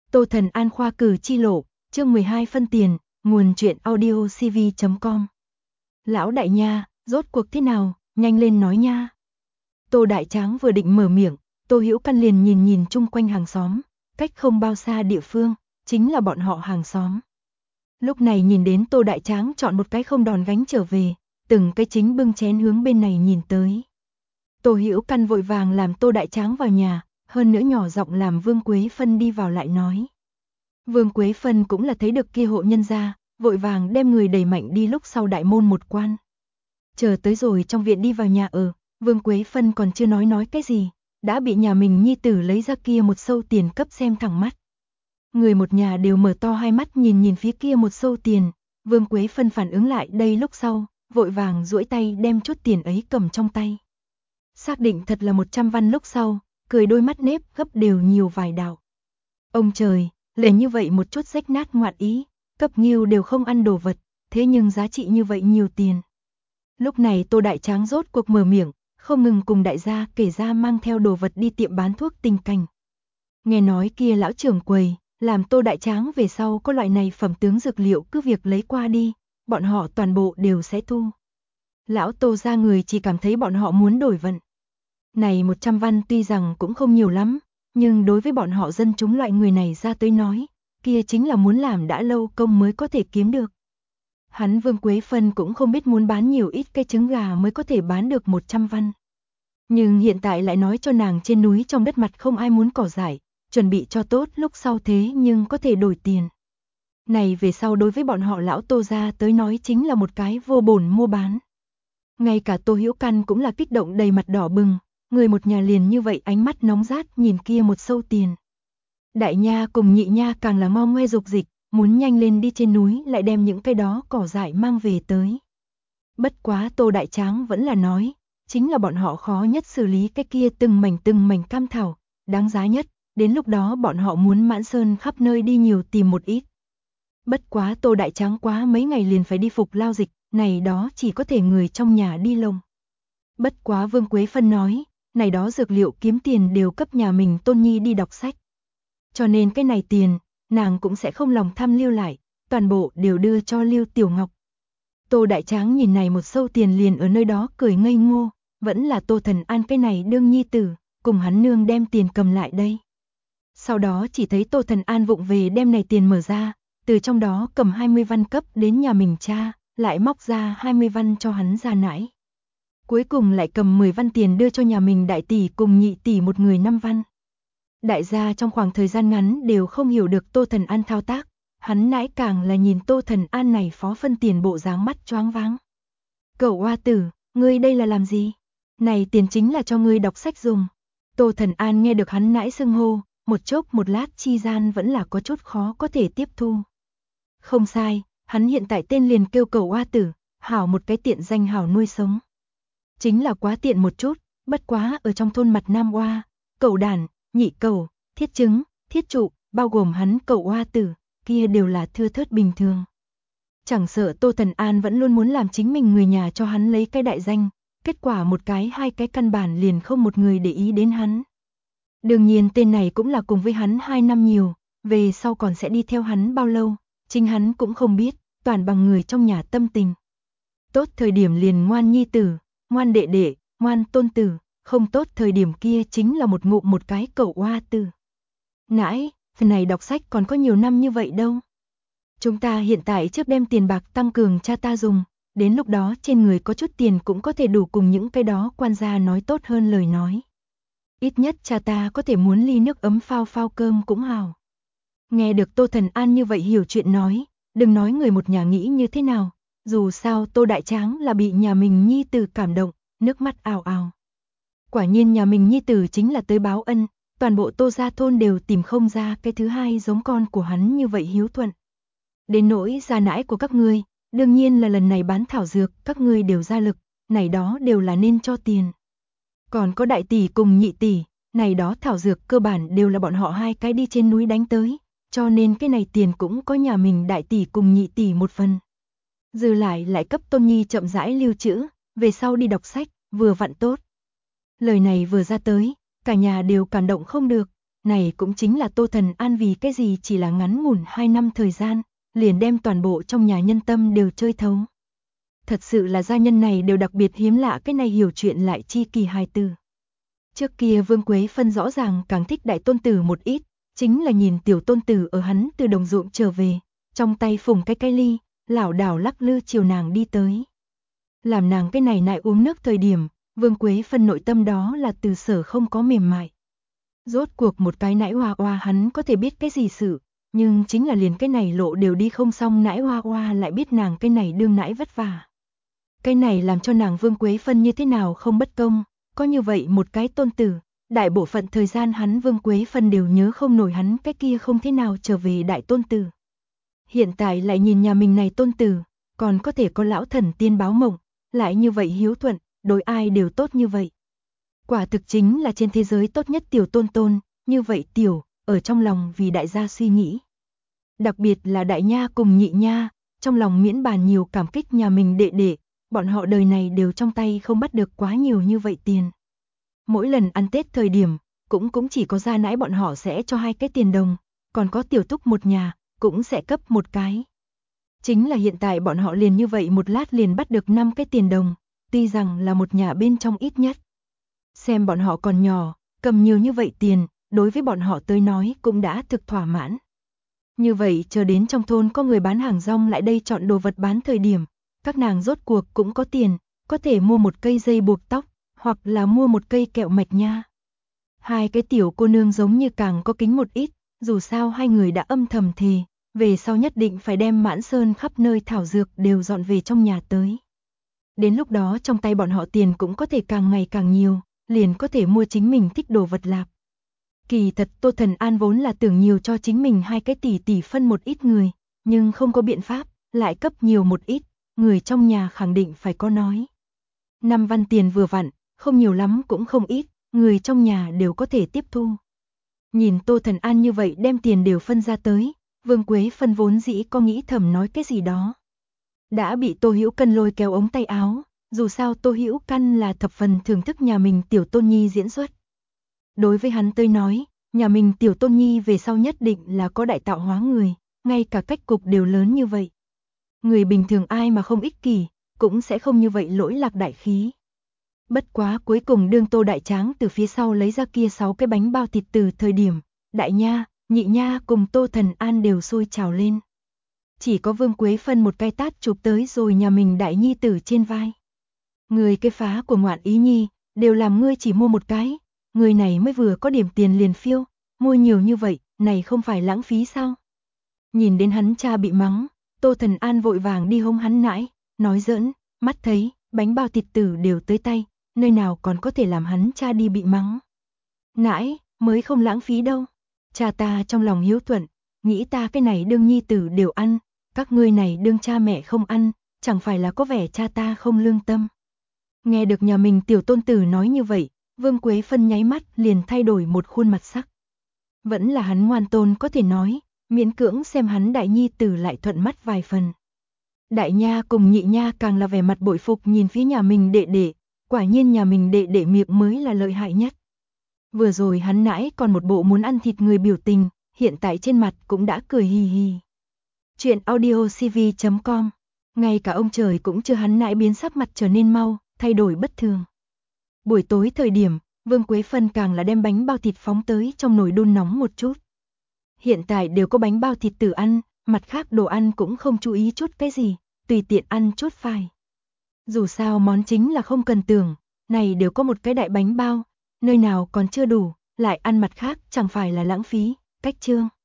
Tô Thần An khoa cử chi lộ, chương 12 phân tiền, nguồn truyện audio cv.com. Lão đại nha, rốt cuộc thế nào, nhanh lên nói nha. Tô Đại Tráng vừa định mở miệng, Tô Hữu Căn liền nhìn chung quanh hàng xóm, cách không bao xa địa phương, chính là bọn họ hàng xóm. Lúc này nhìn đến Tô Đại Tráng chọn một cái không đòn gánh trở về, từng cái chính bưng chén hướng bên này nhìn tới. Tô Hữu Căn vội vàng làm Tô Đại Tráng vào nhà, hơn nữa nhỏ giọng làm Vương Quế Phân đi vào lại nói. Vương Quế Phân cũng là thấy được kia hộ nhân gia, vội vàng đem người đẩy mạnh đi lúc sau đại môn một quan. Chờ tới rồi trong viện đi vào nhà ở, Vương Quế Phân còn chưa nói cái gì, đã bị nhà mình nhi tử lấy ra kia một sâu tiền cấp xem thẳng mắt. Người một nhà đều mở to hai mắt nhìn phía kia một sâu tiền, Vương Quế Phân phản ứng lại đây lúc sau, vội vàng duỗi tay đem chút tiền ấy cầm trong tay. Xác định thật là 100 văn lúc sau, cười đôi mắt nếp gấp đều nhiều vài đạo. Ông trời, lệ như vậy một chút rách nát ngoạn ý, cấp nghiêu đều không ăn đồ vật, thế nhưng giá trị như vậy nhiều tiền. Lúc này Tô Đại Tráng rốt cuộc mở miệng, không ngừng cùng đại gia kể ra mang theo đồ vật đi tiệm bán thuốc tình cảnh. Nghe nói kia lão trưởng quầy, làm Tô Đại Tráng về sau có loại này phẩm tướng dược liệu cứ việc lấy qua đi, bọn họ toàn bộ đều sẽ thu. Lão Tô ra người chỉ cảm thấy bọn họ muốn đổi vận. Này 100 văn tuy rằng cũng không nhiều lắm, nhưng đối với bọn họ dân chúng loại người này ra tới nói, kia chính là muốn làm đã lâu công mới có thể kiếm được. Hắn Vương Quế Phân cũng không biết muốn bán nhiều ít cây trứng gà mới có thể bán được 100 văn. Nhưng hiện tại lại nói cho nàng trên núi trong đất mặt không ai muốn cỏ dại, chuẩn bị cho tốt lúc sau thế nhưng có thể đổi tiền. Này về sau đối với bọn họ lão Tô gia tới nói chính là một cái vô bổn mua bán. Ngay cả Tô Hữu Căn cũng là kích động đầy mặt đỏ bừng, người một nhà liền như vậy ánh mắt nóng rát nhìn kia một sâu tiền. Đại nha cùng nhị nha càng là mau ngoe dục dịch, muốn nhanh lên đi trên núi lại đem những cái đó cỏ dại mang về tới. Bất quá Tô Đại Tráng vẫn là nói, chính là bọn họ khó nhất xử lý cái kia từng mảnh cam thảo, đáng giá nhất, đến lúc đó bọn họ muốn mãn sơn khắp nơi đi nhiều tìm một ít. Bất quá Tô Đại Tráng quá mấy ngày liền phải đi phục lao dịch, này đó chỉ có thể người trong nhà đi lông. Bất quá Vương Quế Phân nói, này đó dược liệu kiếm tiền đều cấp nhà mình Tôn Nhi đi đọc sách. Cho nên cái này tiền, nàng cũng sẽ không lòng tham lưu lại, toàn bộ đều đưa cho Lưu Tiểu Ngọc. Tô Đại Tráng nhìn này một sâu tiền liền ở nơi đó cười ngây ngô, vẫn là Tô Thần An cái này đương nhi tử, cùng hắn nương đem tiền cầm lại đây. Sau đó chỉ thấy Tô Thần An vụng về đem này tiền mở ra, từ trong đó cầm 20 văn cấp đến nhà mình cha, lại móc ra 20 văn cho hắn ra nãi. Cuối cùng lại cầm 10 văn tiền đưa cho nhà mình đại tỷ cùng nhị tỷ một người 5 văn. Đại gia trong khoảng thời gian ngắn đều không hiểu được Tô Thần An thao tác, hắn nãi càng là nhìn Tô Thần An này phó phân tiền bộ dáng mắt choáng váng. Cậu oa tử, ngươi đây là làm gì? Này tiền chính là cho ngươi đọc sách dùng. Tô Thần An nghe được hắn nãi xưng hô, một chốc một lát chi gian vẫn là có chút khó có thể tiếp thu. Không sai, hắn hiện tại tên liền kêu cậu oa tử, hảo một cái tiện danh hảo nuôi sống. Chính là quá tiện một chút, bất quá ở trong thôn mặt Nam Oa, cậu đàn, nhị cậu, thiết trứng, thiết trụ, bao gồm hắn cậu oa tử, kia đều là thưa thớt bình thường. Chẳng sợ Tô Thần An vẫn luôn muốn làm chính mình người nhà cho hắn lấy cái đại danh, kết quả một cái hai cái căn bản liền không một người để ý đến hắn. Đương nhiên tên này cũng là cùng với hắn 2 năm nhiều, về sau còn sẽ đi theo hắn bao lâu, chính hắn cũng không biết, toàn bằng người trong nhà tâm tình. Tốt thời điểm liền ngoan nhi tử, ngoan đệ đệ, ngoan tôn tử, không tốt thời điểm kia chính là một ngụm một cái cậu oa tử. Nãi, phần này đọc sách còn có nhiều năm như vậy đâu. Chúng ta hiện tại trước đem tiền bạc tăng cường cha ta dùng, đến lúc đó trên người có chút tiền cũng có thể đủ cùng những cái đó quan gia nói tốt hơn lời nói. Ít nhất cha ta có thể muốn ly nước ấm phao cơm cũng hào. Nghe được Tô Thần An như vậy hiểu chuyện nói, đừng nói người một nhà nghĩ như thế nào, dù sao Tô Đại Tráng là bị nhà mình nhi tử cảm động, nước mắt ào ào. Quả nhiên nhà mình nhi tử chính là tới báo ân, toàn bộ Tô gia thôn đều tìm không ra cái thứ hai giống con của hắn như vậy hiếu thuận. Đến nỗi gia nãi của các ngươi, đương nhiên là lần này bán thảo dược, các ngươi đều ra lực, này đó đều là nên cho tiền. Còn có đại tỷ cùng nhị tỷ, này đó thảo dược cơ bản đều là bọn họ hai cái đi trên núi đánh tới, cho nên cái này tiền cũng có nhà mình đại tỷ cùng nhị tỷ một phần. Dư lại cấp Tôn Nhi chậm rãi lưu trữ, về sau đi đọc sách, vừa vặn tốt. Lời này vừa ra tới, cả nhà đều cảm động không được, Này cũng chính là Tô Thần An vì cái gì chỉ là ngắn ngủn 2 năm thời gian, liền đem toàn bộ trong nhà nhân tâm đều chơi thấu. Thật sự là gia nhân này đều đặc biệt hiếm lạ, cái này hiểu chuyện lại chi kỳ hài tử. Trước kia Vương Quế Phân rõ ràng càng thích đại tôn tử một ít, chính là nhìn tiểu tôn tử ở hắn từ đồng ruộng trở về, trong tay phùng cái ly, lảo đảo lắc lư chiều nàng đi tới. Làm nàng cái này nại uống nước thời điểm, Vương Quế Phân nội tâm đó là từ sở không có mềm mại. Rốt cuộc một cái nãi hoa hoa hắn có thể biết cái gì sự, nhưng chính là liền cái này lộ đều đi không xong, nãi hoa hoa lại biết nàng cái này đương nãi vất vả. Cái này làm cho nàng Vương Quế Phân như thế nào không bất công, có như vậy một cái tôn tử, đại bộ phận thời gian hắn Vương Quế Phân đều nhớ không nổi hắn cái kia không thế nào trở về đại tôn tử. Hiện tại lại nhìn nhà mình này tôn tử, còn có thể có lão thần tiên báo mộng, lại như vậy hiếu thuận, đối ai đều tốt như vậy. Quả thực chính là trên thế giới tốt nhất tiểu tôn tôn, như vậy tiểu, ở trong lòng vì đại gia suy nghĩ. Đặc biệt là đại nha cùng nhị nha, trong lòng miễn bàn nhiều cảm kích nhà mình đệ đệ, bọn họ đời này đều trong tay không bắt được quá nhiều như vậy tiền. Mỗi lần ăn Tết thời điểm, cũng chỉ có gia nãi bọn họ sẽ cho 2 cái tiền đồng, còn có tiểu Túc một nhà, cũng sẽ cấp 1 cái. Chính là hiện tại bọn họ liền như vậy một lát liền bắt được 5 cái tiền đồng, tuy rằng là một nhà bên trong ít nhất. Xem bọn họ còn nhỏ, cầm nhiều như vậy tiền, đối với bọn họ tới nói cũng đã thực thỏa mãn. Như vậy chờ đến trong thôn có người bán hàng rong lại đây chọn đồ vật bán thời điểm, các nàng rốt cuộc cũng có tiền, có thể mua một cây dây buộc tóc, hoặc là mua một cây kẹo mạch nha. 2 cái tiểu cô nương giống như càng có kính một ít, dù sao 2 người đã âm thầm thề, về sau nhất định phải đem mãn sơn khắp nơi thảo dược đều dọn về trong nhà tới. Đến lúc đó trong tay bọn họ tiền cũng có thể càng ngày càng nhiều, liền có thể mua chính mình thích đồ vật lạp. Kỳ thật Tô Thần An vốn là tưởng nhiều cho chính mình 2 cái tỷ phân một ít người, nhưng không có biện pháp, lại cấp nhiều một ít, người trong nhà khẳng định phải có nói. 5 văn tiền vừa vặn, không nhiều lắm cũng không ít, người trong nhà đều có thể tiếp thu. Nhìn Tô Thần An như vậy đem tiền đều phân ra tới, Vương Quế Phân vốn dĩ có nghĩ thầm nói cái gì đó. Đã bị Tô Hữu Căn lôi kéo ống tay áo, dù sao Tô Hữu Căn là thập phần thưởng thức nhà mình tiểu tôn nhi diễn xuất. Đối với hắn tới nói, nhà mình tiểu tôn nhi về sau nhất định là có đại tạo hóa người, ngay cả cách cục đều lớn như vậy. Người bình thường ai mà không ích kỷ, cũng sẽ không như vậy lỗi lạc đại khí. Bất quá cuối cùng đương Tô Đại Tráng từ phía sau lấy ra kia 6 cái bánh bao thịt từ thời điểm, đại nha, nhị nha cùng Tô Thần An đều sôi trào lên. Chỉ có Vương Quế Phân một cái tát chụp tới rồi nhà mình đại nhi tử trên vai. Người cái phá của ngoạn ý nhi, đều làm ngươi chỉ mua một cái, người này mới vừa có điểm tiền liền phiêu, mua nhiều như vậy, này không phải lãng phí sao? Nhìn đến hắn cha bị mắng, Tô Thần An vội vàng đi hông hắn nãi, nói giỡn, mắt thấy, bánh bao thịt tử đều tới tay, nơi nào còn có thể làm hắn cha đi bị mắng. Nãi, mới không lãng phí đâu. Cha ta trong lòng hiếu thuận, nghĩ ta cái này đương nhi tử đều ăn, các ngươi này đương cha mẹ không ăn, chẳng phải là có vẻ cha ta không lương tâm. Nghe được nhà mình tiểu tôn tử nói như vậy, Vương Quế Phân nháy mắt liền thay đổi một khuôn mặt sắc. Vẫn là hắn ngoan tôn có thể nói, miễn cưỡng xem hắn đại nhi tử lại thuận mắt vài phần. Đại nha cùng nhị nha càng là vẻ mặt bội phục nhìn phía nhà mình đệ đệ, quả nhiên nhà mình đệ đệ miệng mới là lợi hại nhất. Vừa rồi hắn nãy còn một bộ muốn ăn thịt người biểu tình, hiện tại trên mặt cũng đã cười hì hì. Chuyện audiocv.com, ngay cả ông trời cũng chưa hắn nãy biến sắc mặt trở nên mau, thay đổi bất thường. Buổi tối thời điểm, Vương Quế Phân càng là đem bánh bao thịt phóng tới trong nồi đun nóng một chút. Hiện tại đều có bánh bao thịt tử ăn, mặt khác đồ ăn cũng không chú ý chút cái gì, tùy tiện ăn chút phải. Dù sao món chính là không cần tưởng, này đều có một cái đại bánh bao, nơi nào còn chưa đủ, lại ăn mặt khác chẳng phải là lãng phí, cách chương.